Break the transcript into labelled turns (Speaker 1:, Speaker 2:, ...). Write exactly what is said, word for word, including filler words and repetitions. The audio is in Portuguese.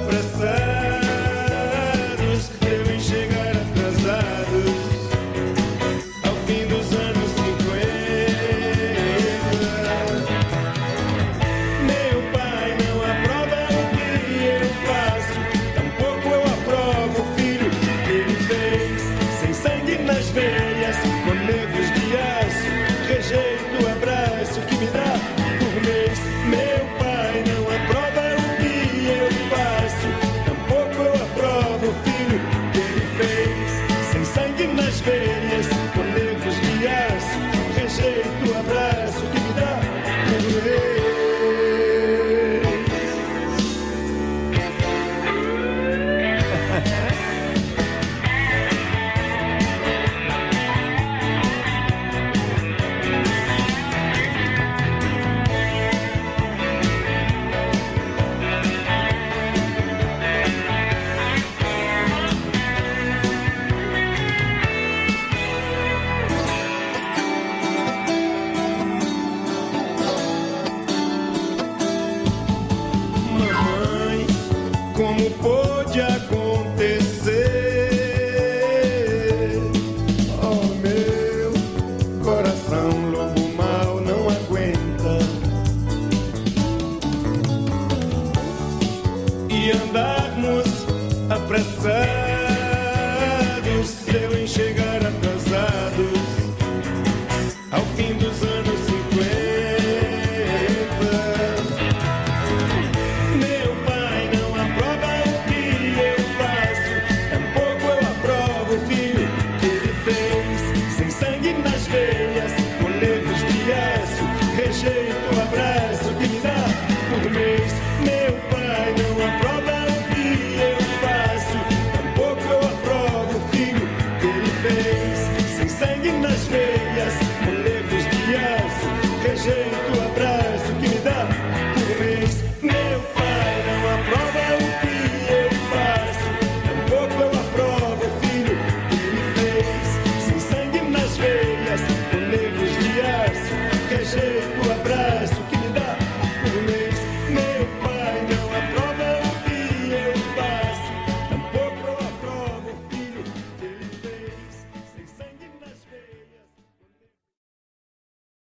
Speaker 1: apressados, devem chegar atrasados ao fim dos anos cinquenta. Meu pai não aprova o que eu faço, tampouco eu aprovo o filho que ele fez. Sem sangue nas veias, com nervos de aço, rejeito o abraço que me dá por mês. Meu pai não aprova o que eu faço, tampouco eu aprovo o filho que ele fez. Sem sangue nas veias, com nervos de aço, rejeito o abraço que me dá por mês. Mamãe, como pôde acontecer? Oh, meu coração, lobo mau não aguenta. E andarmos apressados, eu encher